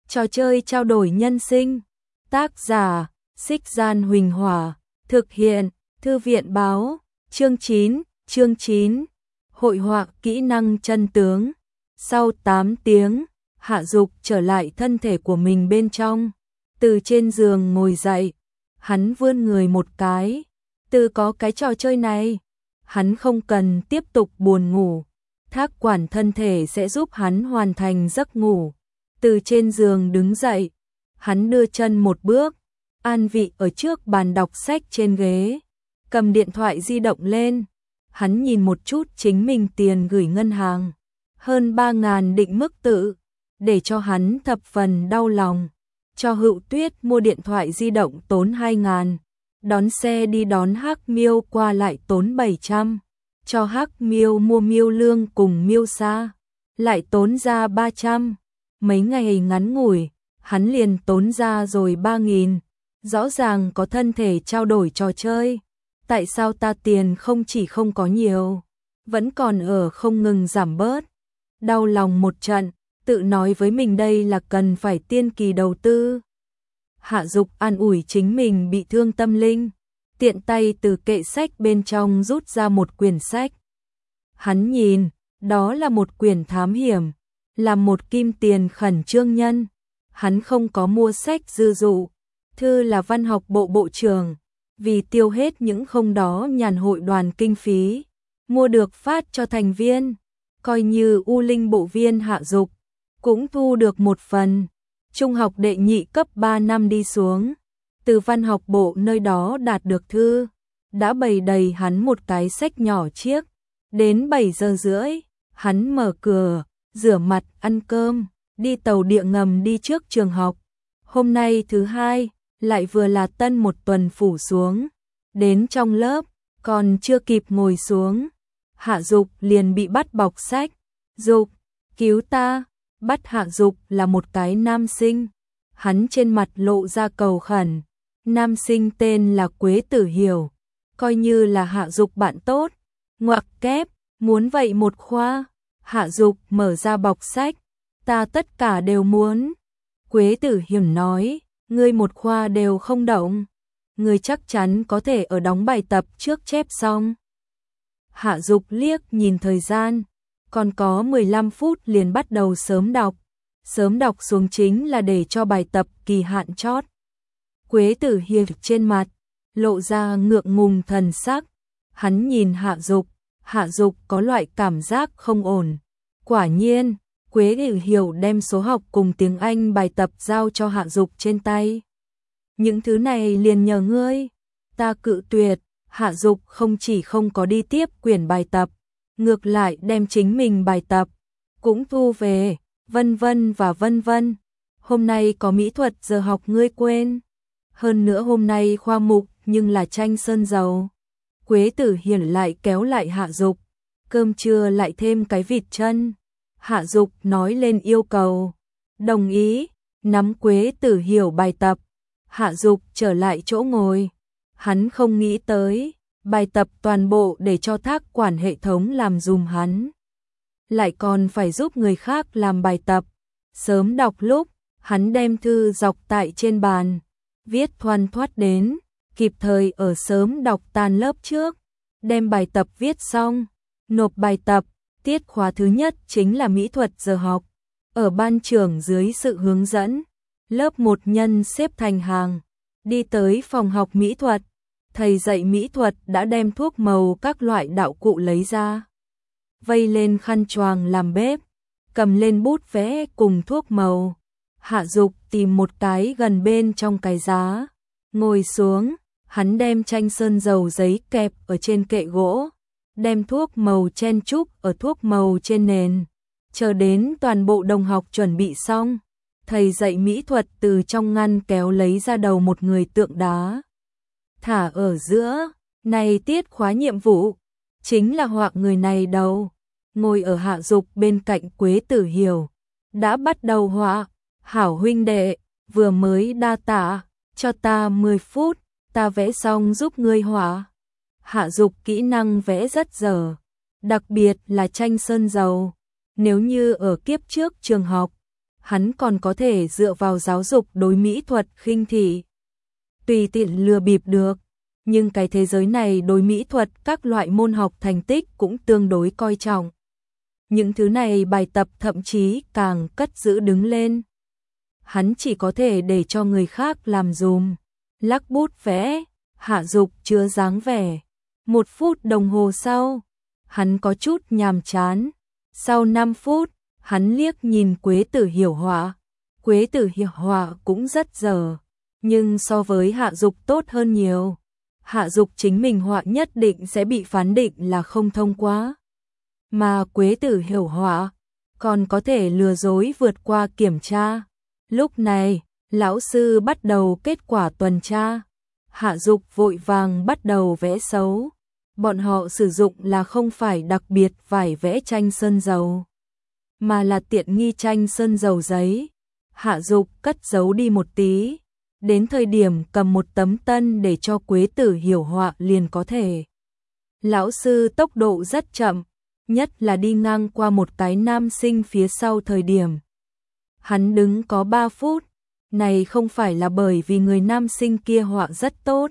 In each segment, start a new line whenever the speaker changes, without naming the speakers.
Trò chơi trao đổi nhân sinh. Tác giả: Xích Gian Huỳnh Hỏa. Thực hiện: Thư viện báo. Chương 9. Hội họa kỹ năng chân tướng. Sau 8 tiếng, Hạ Dục trở lại thân thể của mình bên trong. Từ trên giường ngồi dậy, hắn vươn người một cái. Từ có cái trò chơi này, hắn không cần tiếp tục buồn ngủ. Thác quản thân thể sẽ giúp hắn hoàn thành giấc ngủ. Từ trên giường đứng dậy, hắn đưa chân một bước, an vị ở trước bàn đọc sách trên ghế, cầm điện thoại di động lên. Hắn nhìn một chút chính mình tiền gửi ngân hàng, hơn 3.000 định mức tự, để cho hắn thập phần đau lòng. Cho Hữu Tuyết mua điện thoại di động tốn 2.000, đón xe đi đón Hắc Miêu qua lại tốn 700, cho Hắc Miêu mua Miêu Lương cùng Miêu Sa, lại tốn ra 300. Mấy ngày ngắn ngủi, hắn liền tốn ra rồi 3.000. Rõ ràng có thân thể trao đổi trò chơi, tại sao ta tiền không chỉ không có nhiều, vẫn còn ở không ngừng giảm bớt. Đau lòng một trận, tự nói với mình đây là cần phải tiên kỳ đầu tư. Hạ Dục an ủi chính mình bị thương tâm linh, tiện tay từ kệ sách bên trong rút ra một quyển sách. Hắn nhìn, đó là một quyển thám hiểm, là một kim tiền khẩn trương nhân. Hắn không có mua sách dư dụ, thư là văn học bộ bộ trưởng, vì tiêu hết những không đó nhàn hội đoàn kinh phí, mua được phát cho thành viên, coi như U Linh bộ viên Hạ Dục, cũng thu được một phần. Trung học đệ nhị cấp 3 năm đi xuống, từ văn học bộ nơi đó đạt được thư, đã bày đầy hắn một cái sách nhỏ chiếc. Đến 7 giờ rưỡi, hắn mở cửa, rửa mặt, ăn cơm, đi tàu điện ngầm đi trước trường học. Hôm nay thứ hai, lại vừa là tân một tuần phủ xuống. Đến trong lớp, còn chưa kịp ngồi xuống, Hạ Dục liền bị bắt bọc sách. Dục, cứu ta! Bắt Hạ Dục là một cái nam sinh. Hắn trên mặt lộ ra cầu khẩn. Nam sinh tên là Quế Tử Hiểu, coi như là Hạ Dục bạn tốt. Ngoặc kép, muốn vậy một khoa. Hạ Dục mở ra bọc sách. Ta tất cả đều muốn. Quế Tử Hiểu nói, ngươi một khoa đều không động, ngươi chắc chắn có thể ở đóng bài tập trước chép xong. Hạ Dục liếc nhìn thời gian, còn có 15 phút liền bắt đầu sớm đọc. Sớm đọc xuống chính là để cho bài tập kỳ hạn chót. Quế Tử Hiểu trên mặt lộ ra ngượng ngùng thần sắc. Hắn nhìn Hạ Dục có loại cảm giác không ổn. Quả nhiên, Quế Tử Hiểu đem số học cùng tiếng Anh bài tập giao cho Hạ Dục trên tay. Những thứ này liền nhờ ngươi. Ta cự tuyệt. Hạ Dục không chỉ không có đi tiếp quyển bài tập, ngược lại đem chính mình bài tập cũng thu về, vân vân và vân vân. Hôm nay có mỹ thuật giờ học ngươi quên. Hơn nữa hôm nay khoa mục nhưng là tranh sơn dầu. Quế Tử Hiểu lại kéo lại Hạ Dục. Cơm trưa lại thêm cái vịt chân. Hạ Dục nói lên yêu cầu. Đồng ý, nắm Quế Tử Hiểu bài tập. Hạ Dục trở lại chỗ ngồi. Hắn không nghĩ tới, bài tập toàn bộ để cho Thác quản hệ thống làm dùm hắn, lại còn phải giúp người khác làm bài tập. Sớm đọc lúc, hắn đem thư dọc tại trên bàn, viết thoăn thoắt đến, kịp thời ở sớm đọc tan lớp trước, đem bài tập viết xong, nộp bài tập. Tiết khóa thứ nhất chính là mỹ thuật giờ học. Ở ban trưởng dưới sự hướng dẫn, lớp 1 nhân xếp thành hàng, đi tới phòng học mỹ thuật. Thầy dạy mỹ thuật đã đem thuốc màu các loại đạo cụ lấy ra, vây lên khăn choàng làm bếp, cầm lên bút vẽ cùng thuốc màu. Hạ Dục tìm một cái gần bên trong cái giá, ngồi xuống, hắn đem tranh sơn dầu giấy kẹp ở trên kệ gỗ, đem thuốc màu chen chúc ở thuốc màu trên nền. Chờ đến toàn bộ đồng học chuẩn bị xong, thầy dạy mỹ thuật từ trong ngăn kéo lấy ra đầu một người tượng đá, thả ở giữa. Này tiết khóa nhiệm vụ chính là họa người này đầu. Ngồi ở Hạ Dục bên cạnh Quế Tử Hiểu, đã bắt đầu họa. Hảo huynh đệ, vừa mới đa tạ, cho ta 10 phút, ta vẽ xong giúp ngươi họa. Hạ Dục kỹ năng vẽ rất dở, đặc biệt là tranh sơn dầu. Nếu như ở kiếp trước trường học, hắn còn có thể dựa vào giáo dục đối mỹ thuật khinh thị, tùy tiện lừa bịp được. Nhưng cái thế giới này đối mỹ thuật các loại môn học thành tích cũng tương đối coi trọng. Những thứ này bài tập thậm chí càng cất giữ đứng lên. Hắn chỉ có thể để cho người khác làm dùm. Lắc bút vẽ, Hạ Dục chứa dáng vẻ. 1 phút đồng hồ sau, hắn có chút nhàm chán. Sau 5 phút, hắn liếc nhìn Quế Tử Hiểu họa. Quế Tử Hiểu họa cũng rất dở, nhưng so với Hạ Dục tốt hơn nhiều. Hạ Dục chính mình họa nhất định sẽ bị phán định là không thông qua. Mà Quế Tử Hiểu họa còn có thể lừa dối vượt qua kiểm tra. Lúc này, lão sư bắt đầu kết quả tuần tra. Hạ Dục vội vàng bắt đầu vẽ xấu. Bọn họ sử dụng là không phải đặc biệt vải vẽ tranh sơn dầu, mà là tiện nghi tranh sơn dầu giấy. Hạ Dục cất giấu đi một tí. Đến thời điểm cầm một tấm tân để cho Quế Tử Hiểu họa liền có thể. Lão sư tốc độ rất chậm, nhất là đi ngang qua một cái nam sinh phía sau thời điểm. Hắn đứng có 3 phút, này không phải là bởi vì người nam sinh kia họa rất tốt,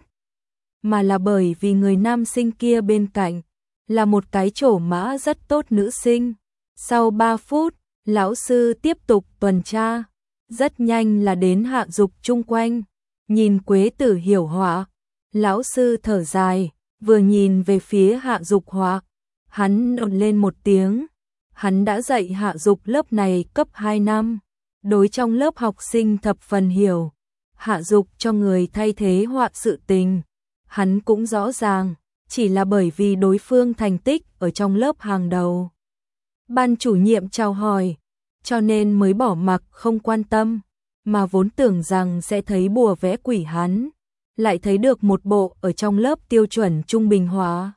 mà là bởi vì người nam sinh kia bên cạnh là một cái trổ mã rất tốt nữ sinh. Sau 3 phút, lão sư tiếp tục tuần tra, rất nhanh là đến Hạ Dục chung quanh. Nhìn Quế Tử Hiểu họa, lão sư thở dài, vừa nhìn về phía Hạ Dục họa, hắn ồn lên một tiếng. Hắn đã dạy Hạ Dục lớp này cấp 2 năm, đối trong lớp học sinh thập phần hiểu. Hạ Dục cho người thay thế họa sự tình, hắn cũng rõ ràng, chỉ là bởi vì đối phương thành tích ở trong lớp hàng đầu. Ban chủ nhiệm chào hỏi, cho nên mới bỏ mặc không quan tâm, mà vốn tưởng rằng sẽ thấy bùa vẽ quỷ hắn, lại thấy được một bộ ở trong lớp tiêu chuẩn trung bình hóa.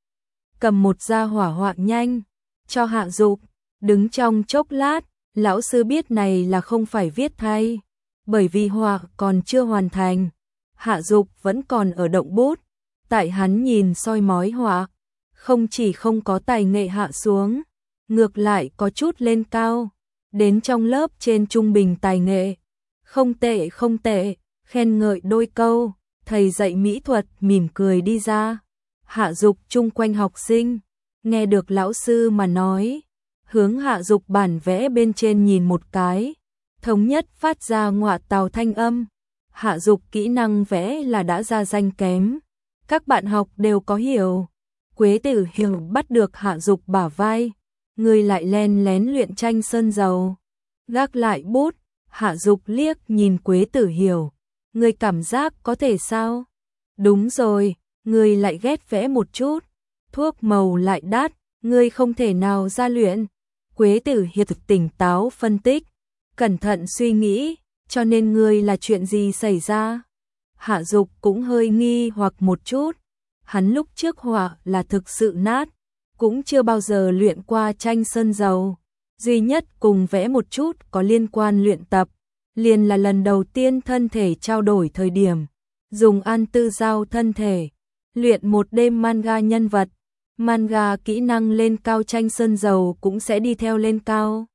Cầm một gia hỏa họa nhanh, cho Hạ Dục, đứng trong chốc lát, lão sư biết này là không phải viết thay, bởi vì họa còn chưa hoàn thành. Hạ Dục vẫn còn ở động bút, tại hắn nhìn soi mói họa, không chỉ không có tài nghệ hạ xuống, ngược lại có chút lên cao, đến trong lớp trên trung bình tài nghệ. Không tệ không tệ, khen ngợi đôi câu, thầy dạy mỹ thuật mỉm cười đi ra. Hạ Dục chung quanh học sinh, nghe được lão sư mà nói, hướng Hạ Dục bản vẽ bên trên nhìn một cái, thống nhất phát ra ngọa tào thanh âm. Hạ Dục kỹ năng vẽ là đã ra danh kém, các bạn học đều có hiểu. Quế Tử Hiểu bắt được Hạ Dục bả vai, người lại len lén luyện tranh sơn dầu. Gác lại bút, Hạ Dục liếc nhìn Quế Tử Hiểu, người cảm giác có thể sao? Đúng rồi, người lại ghét vẽ một chút, thuốc màu lại đắt, người không thể nào ra luyện. Quế Tử Hiểu tỉnh táo phân tích, cẩn thận suy nghĩ, cho nên người là chuyện gì xảy ra? Hạ Dục cũng hơi nghi hoặc một chút, hắn lúc trước họa là thực sự nát, cũng chưa bao giờ luyện qua tranh sơn dầu, duy nhất cùng vẽ một chút có liên quan luyện tập, liền là lần đầu tiên thân thể trao đổi thời điểm, dùng an tư giao thân thể, luyện một đêm manga nhân vật, manga kỹ năng lên cao tranh sơn dầu cũng sẽ đi theo lên cao.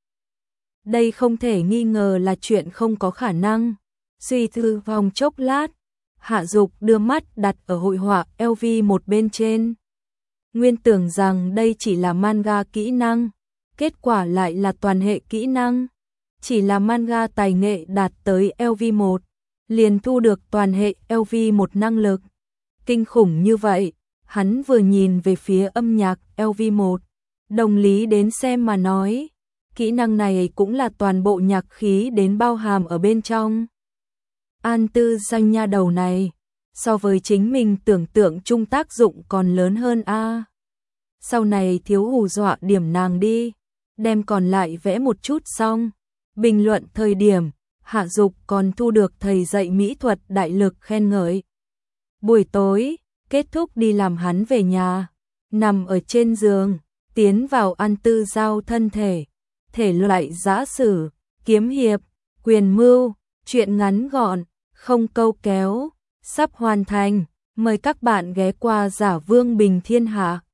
Đây không thể nghi ngờ là chuyện không có khả năng. Suy tư vòng chốc lát, Hạ Dục đưa mắt đặt ở hội họa LV một bên trên. Nguyên tưởng rằng đây chỉ là manga kỹ năng, kết quả lại là toàn hệ kỹ năng. Chỉ là manga tài nghệ đạt tới LV1, liền thu được toàn hệ LV1 năng lực. Kinh khủng như vậy, hắn vừa nhìn về phía âm nhạc LV1, đồng lý đến xem mà nói, kỹ năng này cũng là toàn bộ nhạc khí đến bao hàm ở bên trong. An tư danh nha đầu này, so với chính mình tưởng tượng chung tác dụng còn lớn hơn a. Sau này thiếu hù dọa điểm nàng đi, đem còn lại vẽ một chút xong. Bình luận thời điểm, Hạ Dục còn thu được thầy dạy mỹ thuật đại lực khen ngợi. Buổi tối, kết thúc đi làm hắn về nhà, nằm ở trên giường, tiến vào an tư giao thân thể. Thể loại giã sử, kiếm hiệp, quyền mưu, truyện ngắn gọn, không câu kéo, sắp hoàn thành. Mời các bạn ghé qua Giả Vương Bình Thiên Hạ.